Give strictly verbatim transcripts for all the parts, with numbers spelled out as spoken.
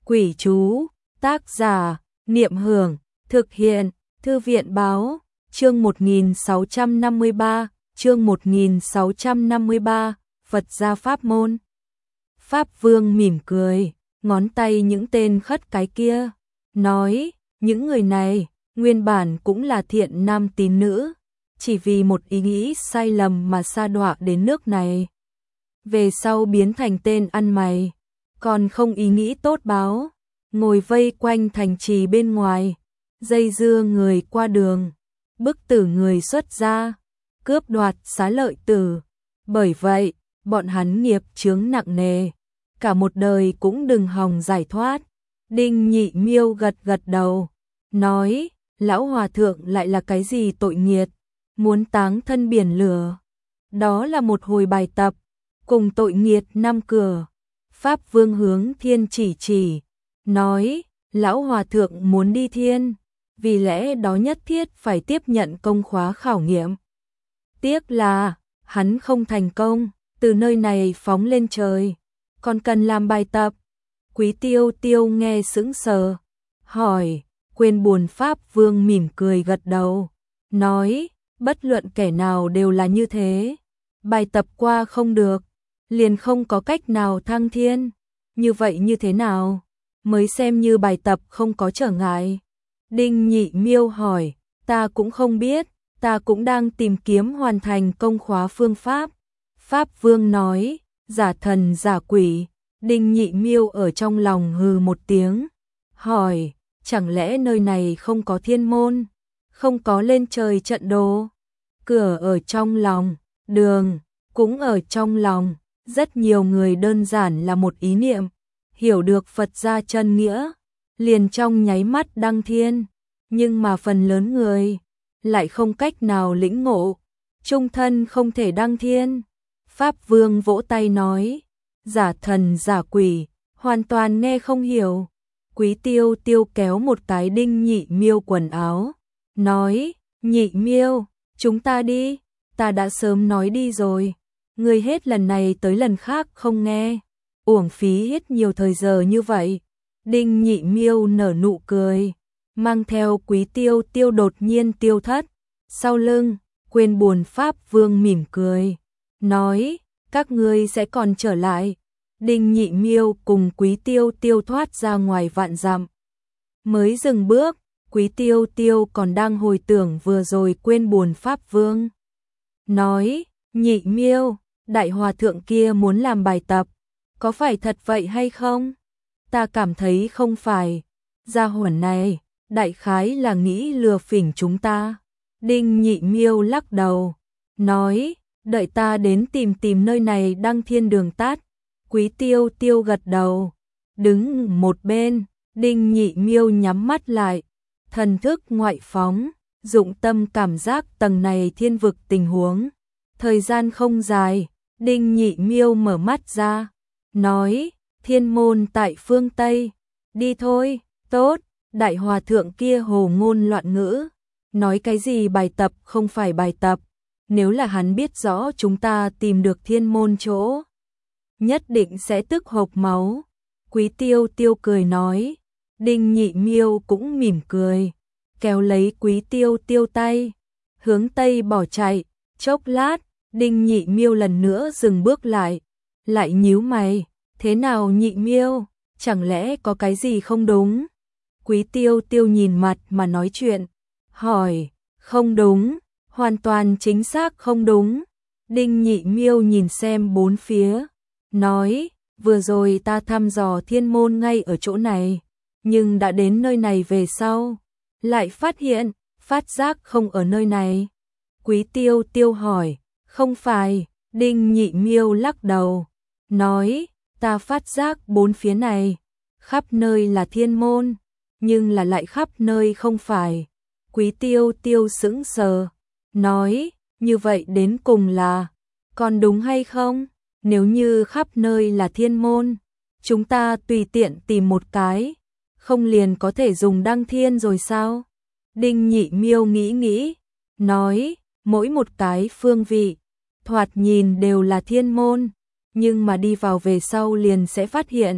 Quỷ chú, tác giả, Niệm Hưởng, thực hiện, Thư viện báo, chương một nghìn sáu trăm năm mươi ba, chương một nghìn sáu trăm năm mươi ba, Phật gia pháp môn. Pháp Vương mỉm cười, ngón tay những tên khất cái kia, nói, những người này, nguyên bản cũng là thiện nam tín nữ, chỉ vì một ý nghĩ sai lầm mà sa đọa đến nước này. Về sau biến thành tên ăn mày, còn không ý nghĩ tốt báo, ngồi vây quanh thành trì bên ngoài, dây dưa người qua đường, bức tử người xuất gia, cướp đoạt xá lợi tử. Bởi vậy, bọn hắn nghiệp chướng nặng nề, cả một đời cũng đừng hòng giải thoát. Đinh Nhị Miêu gật gật đầu, nói, lão hòa thượng lại là cái gì tội nghiệt, muốn táng thân biển lửa. Đó là một hồi bài tập, cùng tội nghiệt năm cửa. Pháp Vương hướng thiên chỉ chỉ, nói, lão hòa thượng muốn đi thiên, vì lẽ đó nhất thiết phải tiếp nhận công khóa khảo nghiệm. Tiếc là, hắn không thành công, từ nơi này phóng lên trời, còn cần làm bài tập. Quý Tiêu Tiêu nghe sững sờ, hỏi, quên buồn. Pháp Vương mỉm cười gật đầu, nói, bất luận kẻ nào đều là như thế, bài tập qua không được, liền không có cách nào thăng thiên. Như vậy như thế nào mới xem như bài tập không có trở ngại? Đinh Nhị Miêu hỏi, ta cũng không biết, ta cũng đang tìm kiếm hoàn thành công khóa phương pháp. Pháp Vương nói, giả thần giả quỷ. Đinh Nhị Miêu ở trong lòng hừ một tiếng, hỏi, chẳng lẽ nơi này không có thiên môn, không có lên trời trận đồ? Cửa ở trong lòng, đường cũng ở trong lòng. Rất nhiều người đơn giản là một ý niệm, hiểu được Phật gia chân nghĩa, liền trong nháy mắt đăng thiên, nhưng mà phần lớn người lại không cách nào lĩnh ngộ, chung thân không thể đăng thiên. Pháp Vương vỗ tay nói, giả thần giả quỷ, hoàn toàn nghe không hiểu. Quý Tiêu Tiêu kéo một cái Đinh Nhị Miêu quần áo, nói, Nhị Miêu, chúng ta đi, ta đã sớm nói đi rồi. Ngươi hết lần này tới lần khác không nghe, uổng phí hết nhiều thời giờ như vậy. Đinh Nhị Miêu nở nụ cười, mang theo Quý Tiêu Tiêu đột nhiên tiêu thất. Sau lưng, quên buồn. Pháp Vương mỉm cười, nói, các ngươi sẽ còn trở lại. Đinh Nhị Miêu cùng Quý Tiêu Tiêu thoát ra ngoài vạn dặm, mới dừng bước. Quý Tiêu Tiêu còn đang hồi tưởng vừa rồi quên buồn. Pháp Vương nói, Nhị Miêu, đại hòa thượng kia muốn làm bài tập, có phải thật vậy hay không? Ta cảm thấy không phải, gia hỏa này, đại khái là nghĩ lừa phỉnh chúng ta. Đinh Nhị Miêu lắc đầu, nói, đợi ta đến tìm tìm nơi này đăng thiên đường tắt. Quý Tiêu Tiêu gật đầu, đứng một bên. Đinh Nhị Miêu nhắm mắt lại, thần thức ngoại phóng, dụng tâm cảm giác tầng này thiên vực tình huống. Thời gian không dài, Đinh Nhị Miêu mở mắt ra, nói, thiên môn tại phương Tây, đi thôi. Tốt. Đại hòa thượng kia hồ ngôn loạn ngữ, nói cái gì bài tập không phải bài tập, nếu là hắn biết rõ chúng ta tìm được thiên môn chỗ, nhất định sẽ tức hộc máu. Quý Tiêu Tiêu cười nói. Đinh Nhị Miêu cũng mỉm cười, kéo lấy Quý Tiêu Tiêu tay, hướng Tây bỏ chạy. Chốc lát, Đinh Nhị Miêu lần nữa dừng bước lại, lại nhíu mày, thế nào Nhị Miêu, chẳng lẽ có cái gì không đúng? Quý Tiêu Tiêu nhìn mặt mà nói chuyện, hỏi, không đúng, hoàn toàn chính xác không đúng. Đinh Nhị Miêu nhìn xem bốn phía, nói, vừa rồi ta thăm dò thiên môn ngay ở chỗ này, nhưng đã đến nơi này về sau, lại phát hiện, phát giác không ở nơi này. Quý Tiêu Tiêu hỏi, không phải? Đinh Nhị Miêu lắc đầu, nói, ta phát giác bốn phía này, khắp nơi là thiên môn, nhưng là lại khắp nơi không phải. Quý Tiêu Tiêu sững sờ, nói, như vậy đến cùng là, còn đúng hay không? Nếu như khắp nơi là thiên môn, chúng ta tùy tiện tìm một cái, không liền có thể dùng đăng thiên rồi sao? Đinh Nhị Miêu nghĩ nghĩ, nói, mỗi một cái phương vị, thoạt nhìn đều là thiên môn, nhưng mà đi vào về sau liền sẽ phát hiện,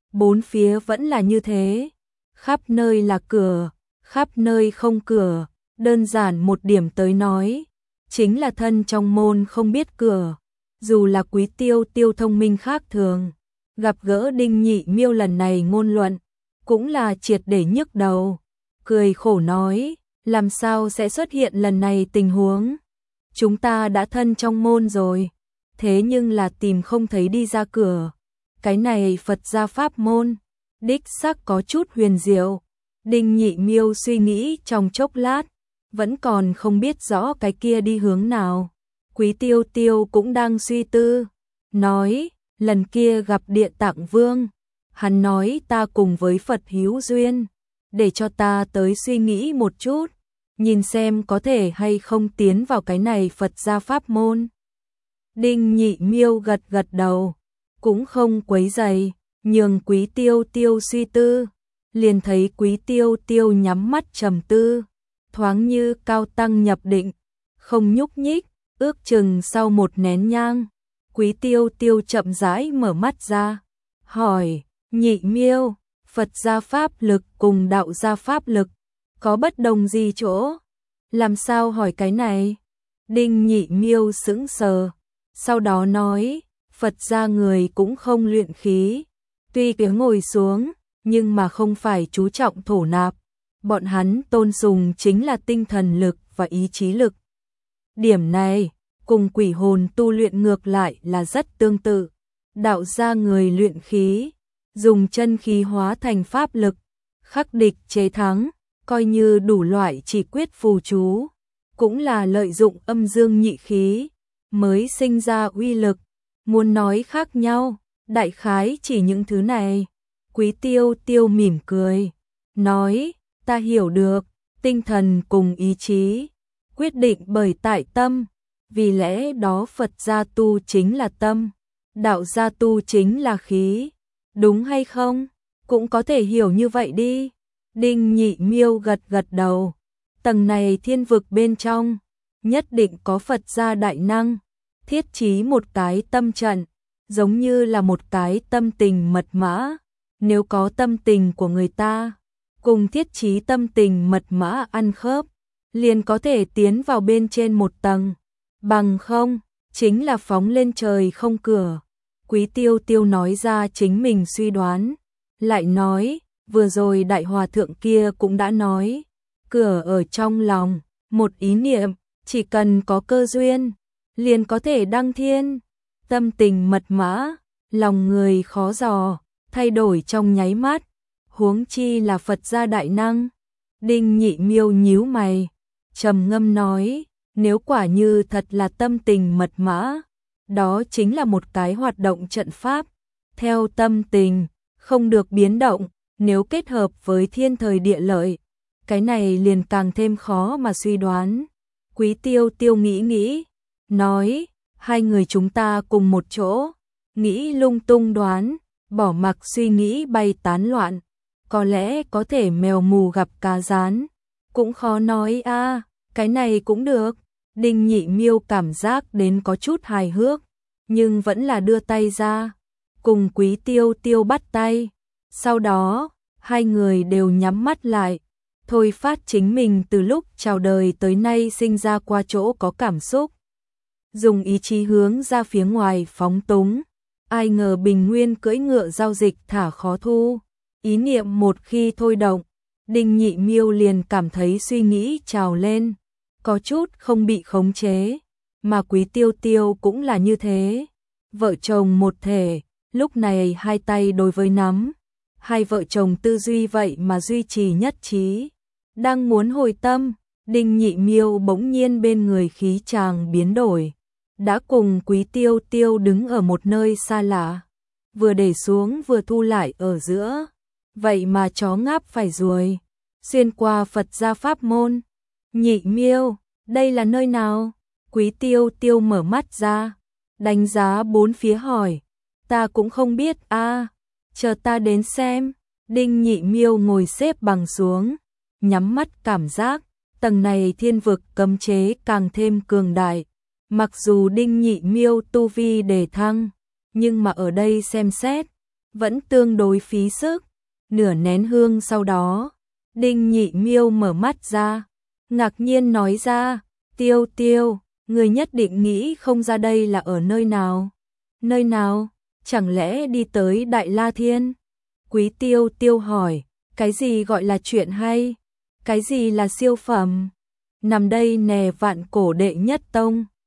bốn phía vẫn là như thế, khắp nơi là cửa, khắp nơi không cửa, đơn giản một điểm tới nói, chính là thân trong môn không biết cửa. Dù là Quý Tiêu Tiêu thông minh khác thường, gặp gỡ Đinh Nhị Miêu lần này ngôn luận, cũng là triệt để nhức đầu, cười khổ nói, làm sao sẽ xuất hiện lần này tình huống? Chúng ta đã thân trong môn rồi, thế nhưng là tìm không thấy đi ra cửa. Cái này Phật gia pháp môn, đích xác có chút huyền diệu. Đinh Nhị Miêu suy nghĩ trong chốc lát, vẫn còn không biết rõ cái kia đi hướng nào. Quý Tiêu Tiêu cũng đang suy tư, nói, lần kia gặp Địa Tạng Vương, hắn nói ta cùng với Phật hữu duyên, để cho ta tới suy nghĩ một chút, nhìn xem có thể hay không tiến vào cái này Phật gia pháp môn. Đinh Nhị Miêu gật gật đầu, cũng không quấy rầy, nhường Quý Tiêu Tiêu suy tư, liền thấy Quý Tiêu Tiêu nhắm mắt trầm tư, thoáng như cao tăng nhập định, không nhúc nhích, ước chừng sau một nén nhang, Quý Tiêu Tiêu chậm rãi mở mắt ra, hỏi, Nhị Miêu, Phật gia pháp lực cùng đạo gia pháp lực, có bất đồng gì chỗ? Làm sao hỏi cái này? Đinh Nhị Miêu sững sờ, sau đó nói, Phật gia người cũng không luyện khí, tuy cứ ngồi xuống, nhưng mà không phải chú trọng thổ nạp, bọn hắn tôn sùng chính là tinh thần lực và ý chí lực. Điểm này, cùng quỷ hồn tu luyện ngược lại là rất tương tự. Đạo gia người luyện khí, dùng chân khí hóa thành pháp lực, khắc địch chế thắng, coi như đủ loại chỉ quyết phù chú, cũng là lợi dụng âm dương nhị khí, mới sinh ra uy lực. Muốn nói khác nhau, đại khái chỉ những thứ này. Quý Tiêu Tiêu mỉm cười, nói, ta hiểu được, tinh thần cùng ý chí, quyết định bởi tại tâm, vì lẽ đó Phật gia tu chính là tâm, đạo gia tu chính là khí, đúng hay không? Cũng có thể hiểu như vậy đi. Đinh Nhị Miêu gật gật đầu, tầng này thiên vực bên trong, nhất định có Phật gia đại năng, thiết trí một cái tâm trận, giống như là một cái tâm tình mật mã, nếu có tâm tình của người ta, cùng thiết trí tâm tình mật mã ăn khớp, liền có thể tiến vào bên trên một tầng, bằng không, chính là phóng lên trời không cửa. Quý Tiêu Tiêu nói ra chính mình suy đoán, lại nói, vừa rồi đại hòa thượng kia cũng đã nói, cửa ở trong lòng, một ý niệm, chỉ cần có cơ duyên, liền có thể đăng thiên, tâm tình mật mã, lòng người khó dò, thay đổi trong nháy mắt, huống chi là Phật gia đại năng. Đinh Nhị Miêu nhíu mày, trầm ngâm nói, nếu quả như thật là tâm tình mật mã, đó chính là một cái hoạt động trận pháp, theo tâm tình, không được biến động, nếu kết hợp với thiên thời địa lợi, cái này liền càng thêm khó mà suy đoán. Quý Tiêu Tiêu nghĩ nghĩ, nói, hai người chúng ta cùng một chỗ, nghĩ lung tung đoán, bỏ mặc suy nghĩ bay tán loạn, có lẽ có thể mèo mù gặp cá rán, cũng khó nói a, à, cái này cũng được. Đinh Nhị Miêu cảm giác đến có chút hài hước, nhưng vẫn là đưa tay ra, cùng Quý Tiêu Tiêu bắt tay. Sau đó, hai người đều nhắm mắt lại, thôi phát chính mình từ lúc chào đời tới nay sinh ra qua chỗ có cảm xúc. Dùng ý chí hướng ra phía ngoài phóng túng, ai ngờ bình nguyên cưỡi ngựa giao dịch thả khó thu. Ý niệm một khi thôi động, Đinh Nhị Miêu liền cảm thấy suy nghĩ trào lên, có chút không bị khống chế, mà Quý Tiêu Tiêu cũng là như thế. Vợ chồng một thể, lúc này hai tay đối với nắm, hai vợ chồng tư duy vậy mà duy trì nhất trí. Đang muốn hồi tâm, Đinh Nhị Miêu bỗng nhiên bên người khí chàng biến đổi, đã cùng Quý Tiêu Tiêu đứng ở một nơi xa lạ, vừa để xuống vừa thu lại ở giữa, vậy mà chó ngáp phải ruồi, xuyên qua Phật gia pháp môn. Nhị Miêu, đây là nơi nào? Quý Tiêu Tiêu mở mắt ra, đánh giá bốn phía hỏi, ta cũng không biết a, à, chờ ta đến xem. Đinh Nhị Miêu ngồi xếp bằng xuống, nhắm mắt cảm giác, tầng này thiên vực cấm chế càng thêm cường đại. Mặc dù Đinh Nhị Miêu tu vi đề thăng, nhưng mà ở đây xem xét, vẫn tương đối phí sức. Nửa nén hương sau đó, Đinh Nhị Miêu mở mắt ra, ngạc nhiên nói ra, Tiêu Tiêu, người nhất định nghĩ không ra đây là ở nơi nào. Nơi nào? Chẳng lẽ đi tới Đại La Thiên? Quý Tiêu Tiêu hỏi, cái gì gọi là chuyện hay? Cái gì là siêu phẩm? Nằm đây nè, Vạn Cổ đệ nhất tông.